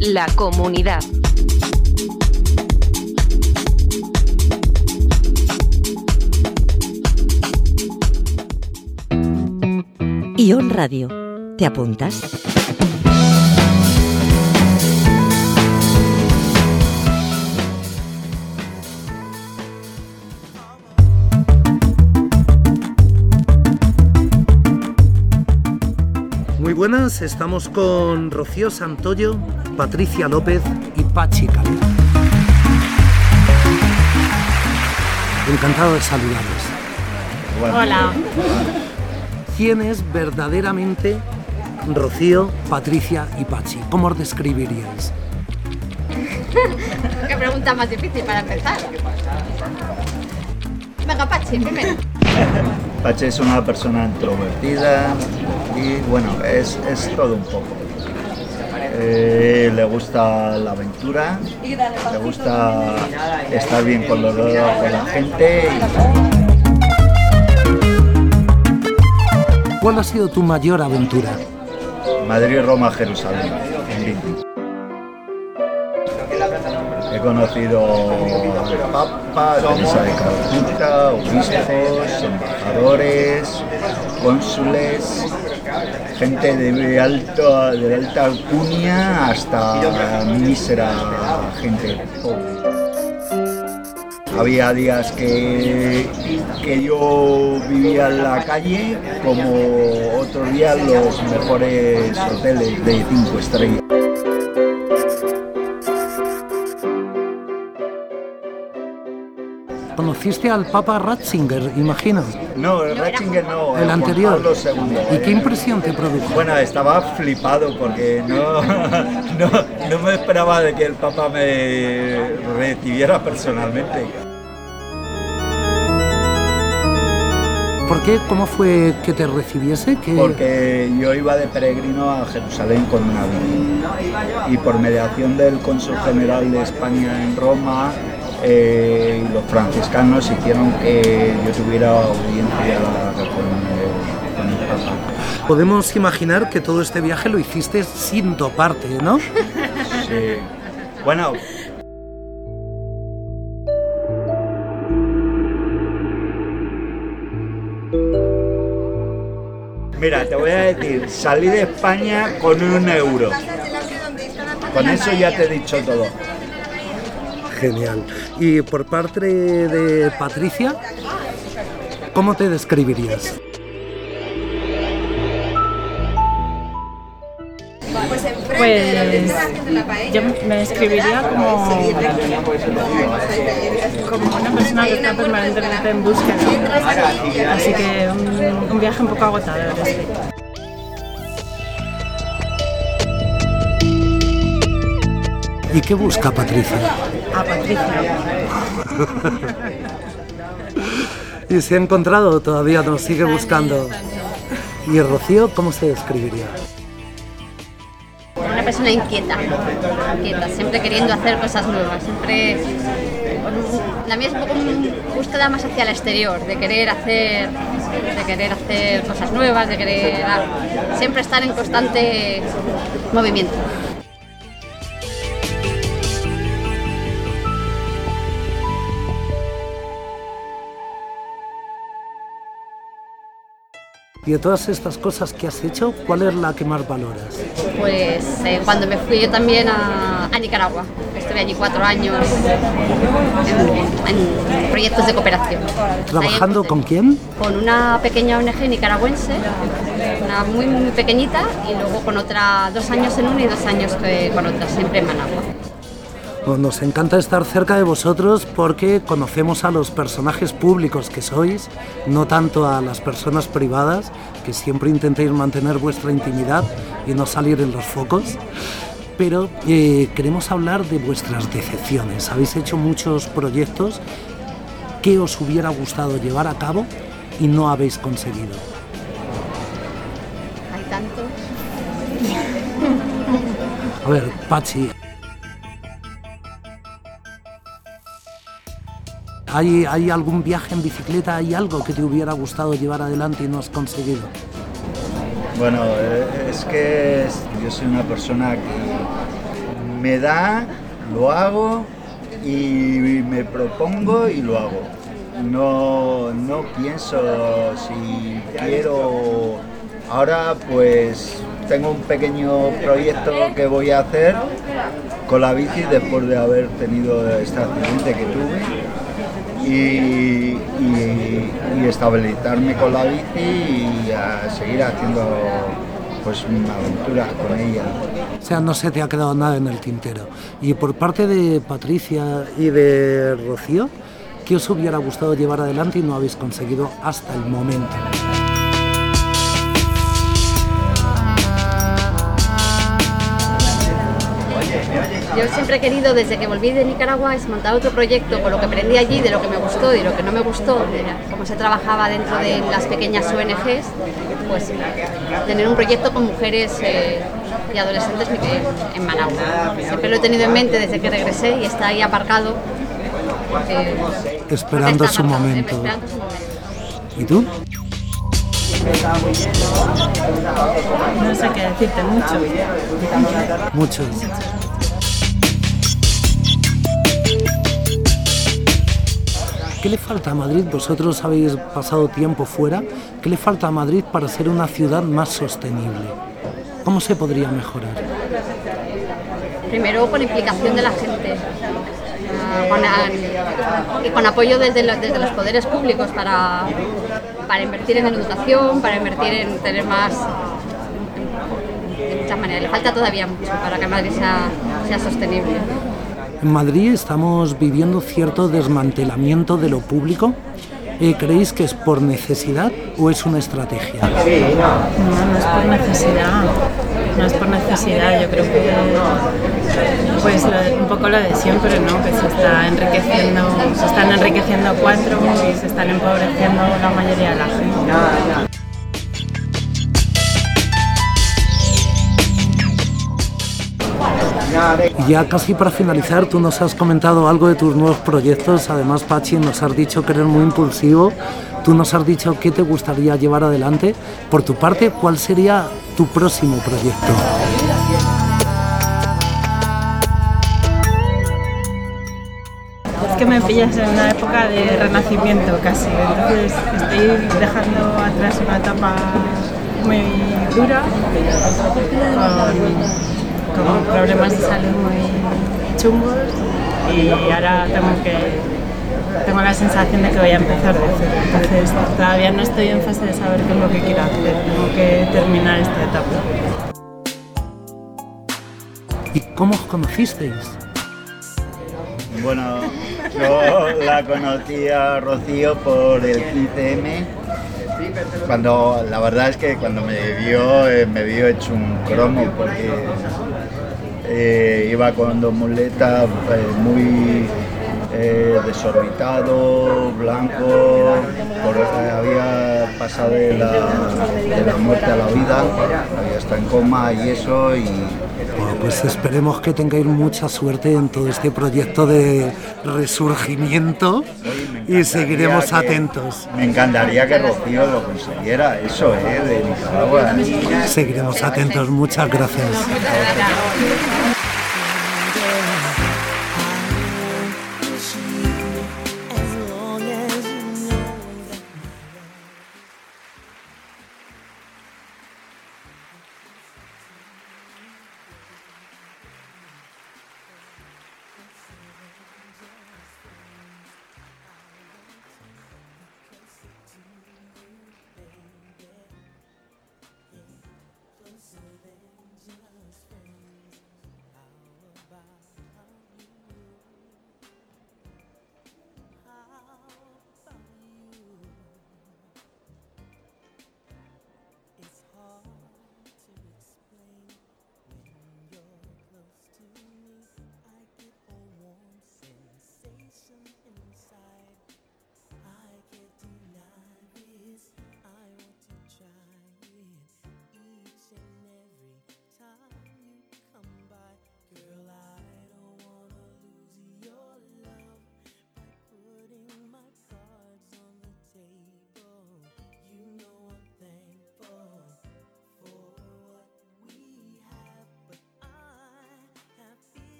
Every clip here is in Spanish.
La Comunidad. Ion Radio. ¿Te apuntas? Muy buenas, estamos con Rocío Santoyo, Patricia López y Pachi Calero. Encantado de saludaros. Hola. ¿Quién es verdaderamente Rocío, Patricia y Pachi? ¿Cómo os describiríais? Qué pregunta más difícil para empezar. Venga, Pachi, primero. Pachi es una persona introvertida y bueno, es todo un poco. Le gusta la aventura, le gusta estar bien con la gente. ¿Cuál ha sido tu mayor aventura? Madrid, Roma, Jerusalén, en bici. He conocido al Papa, Teresa de Calcuta, obispos, embajadores, cónsules, gente de alta alcurnia hasta mísera gente pobre. Había días que yo vivía en la calle, como otros días los mejores hoteles de 5 estrellas. ¿Conociste al Papa Ratzinger, imagino? No, Ratzinger no. El anterior. Juan Pablo II. ¿Y qué impresión te produjo? Bueno, estaba flipado porque no me esperaba de que el Papa me recibiera personalmente. ¿Por qué? ¿Cómo fue que te recibiese? Porque yo iba de peregrino a Jerusalén con una bici y por mediación del Cónsul General de España en Roma, los franciscanos hicieron que yo tuviera audiencia con el Papa. Podemos imaginar que todo este viaje lo hiciste sin toparte, ¿no? Sí. Bueno. Mira, te voy a decir, salí de España con 1 euro. Con eso ya te he dicho todo. Genial. Y por parte de Patricia, ¿cómo te describirías? Pues yo me describiría como una persona que está permanentemente en búsqueda. Así que un viaje un poco agotador. ¿Y qué busca Patricia? A Patricia. ¿Y se ha encontrado? Todavía nos sigue buscando. ¿Y Rocío cómo se describiría? Una persona inquieta, siempre queriendo hacer cosas nuevas, siempre. La mía es un poco una búsqueda más hacia el exterior, de querer hacer cosas nuevas, de querer siempre estar en constante movimiento. Y de todas estas cosas que has hecho, ¿cuál es la que más valoras? Pues cuando me fui yo también a Nicaragua, estuve allí 4 años en proyectos de cooperación. ¿Trabajando con quién? Con una pequeña ONG nicaragüense, una muy pequeñita, y luego con otra 2 años en una y 2 años con otra, siempre en Managua. Pues nos encanta estar cerca de vosotros porque conocemos a los personajes públicos que sois, no tanto a las personas privadas, que siempre intentéis mantener vuestra intimidad y no salir en los focos. Pero queremos hablar de vuestras decepciones. Habéis hecho muchos proyectos que os hubiera gustado llevar a cabo y no habéis conseguido. Hay tantos. A ver, Pachi. ¿Hay algún viaje en bicicleta? ¿Hay algo que te hubiera gustado llevar adelante y no has conseguido? Bueno, es que yo soy una persona que me da, lo hago y me propongo y lo hago. No pienso si quiero. Ahora pues tengo un pequeño proyecto que voy a hacer con la bici después de haber tenido este accidente que tuve y estabilizarme con la bici y a seguir haciendo pues una aventura con ella. O sea, no se te ha quedado nada en el tintero. Y por parte de Patricia y de Rocío, ¿qué os hubiera gustado llevar adelante y no habéis conseguido hasta el momento? Yo siempre he querido, desde que volví de Nicaragua, es montar otro proyecto con lo que aprendí allí, de lo que me gustó y lo que no me gustó, de cómo se trabajaba dentro de las pequeñas ONGs, pues tener un proyecto con mujeres y adolescentes en Managua. Siempre lo he tenido en mente desde que regresé y está ahí aparcado. Esperando su momento. ¿Y tú? No sé qué decirte, Mucho. ¿Qué le falta a Madrid? Vosotros habéis pasado tiempo fuera. ¿Qué le falta a Madrid para ser una ciudad más sostenible? ¿Cómo se podría mejorar? Primero con implicación de la gente y con apoyo desde los poderes públicos para invertir en educación, para invertir en tener más, de muchas maneras. Le falta todavía mucho para que Madrid sea sostenible. En Madrid estamos viviendo cierto desmantelamiento de lo público. ¿Creéis que es por necesidad o es una estrategia? No es por necesidad. No es por necesidad. Yo creo que pues un poco lo de siempre, ¿no? Que se están enriqueciendo cuatro y se están empobreciendo la mayoría de la gente. Y ya casi para finalizar, tú nos has comentado algo de tus nuevos proyectos. Además, Pachi, nos has dicho que eres muy impulsivo. Tú nos has dicho qué te gustaría llevar adelante. Por tu parte, ¿cuál sería tu próximo proyecto? Es que me pillas en una época de renacimiento casi. Entonces estoy dejando atrás una etapa muy dura con problemas de salud muy chungos y ahora tengo la sensación de que voy a empezar de cero. Entonces todavía no estoy en fase de saber qué es lo que quiero hacer, tengo que terminar esta etapa. ¿Y cómo os conocisteis? Bueno, yo la conocí a Rocío por el 15M. La verdad es que cuando me vio hecho un cromo porque iba con dos muletas muy desorbitado, blanco, había pasado de la muerte a la vida, había estado en coma y eso. Bueno, pues esperemos que tengáis mucha suerte en todo este proyecto de resurgimiento y seguiremos atentos. Me encantaría que Rocío lo consiguiera, eso, de Nicaragua. Seguiremos atentos, muchas gracias.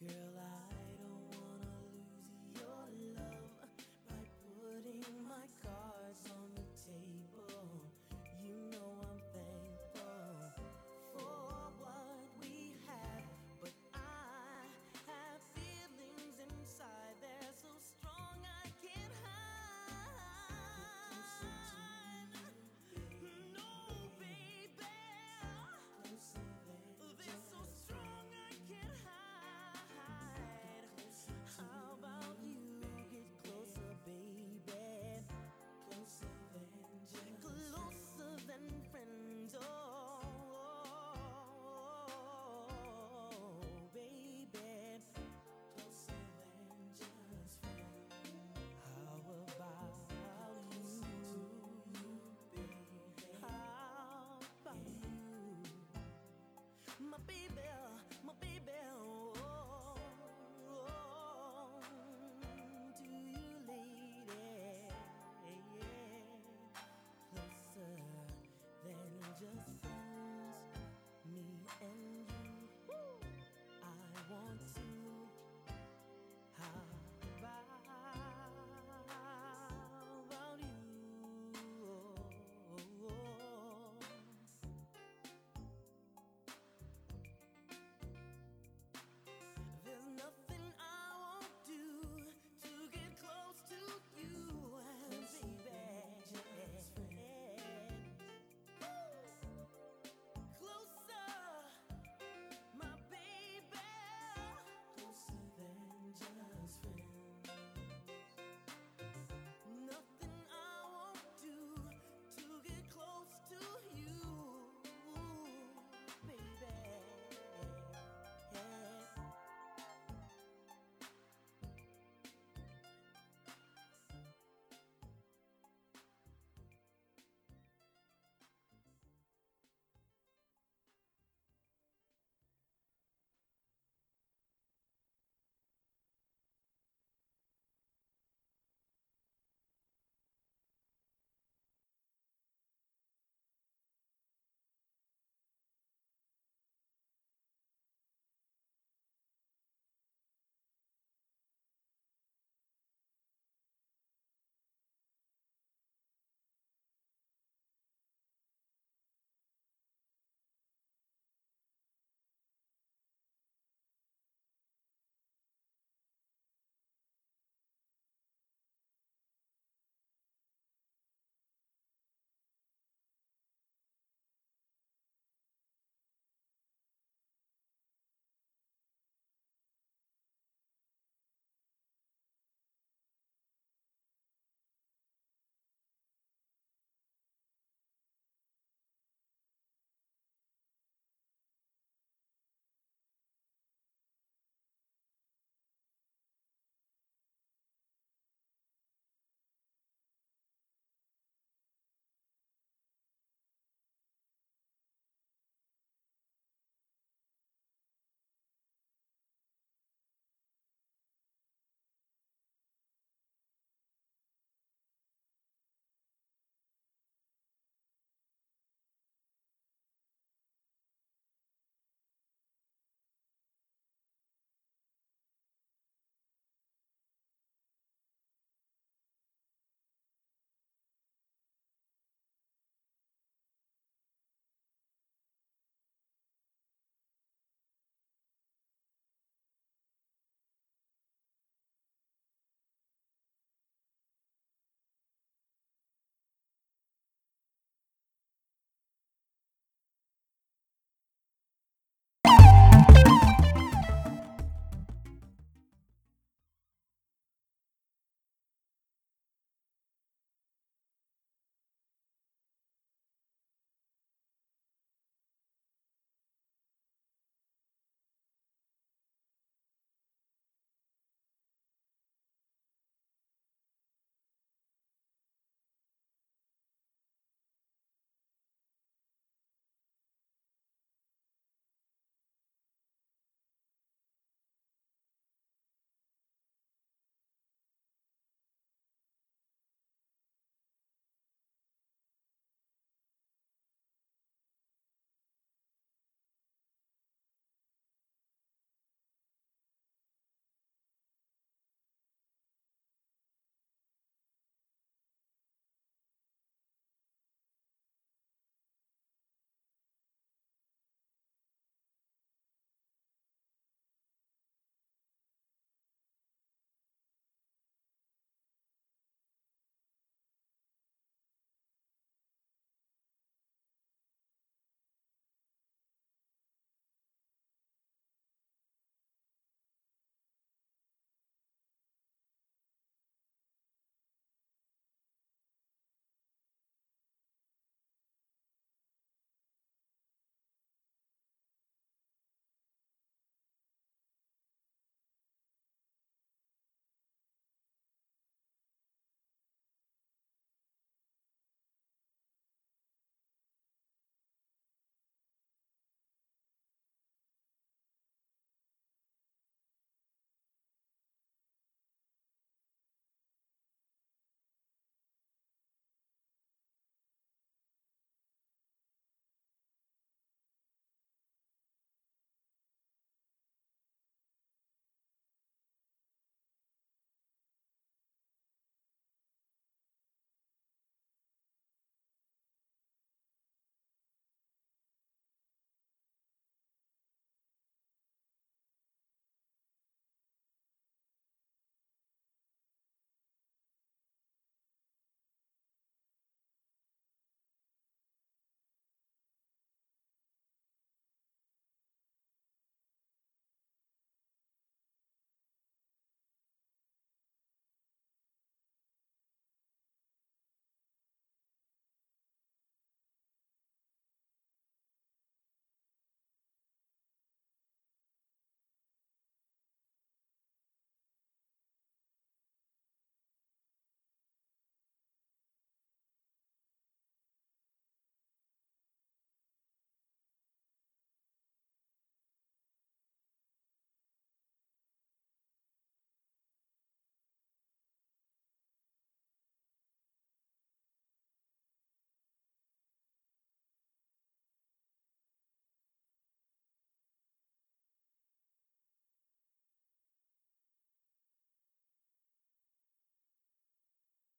Girl, I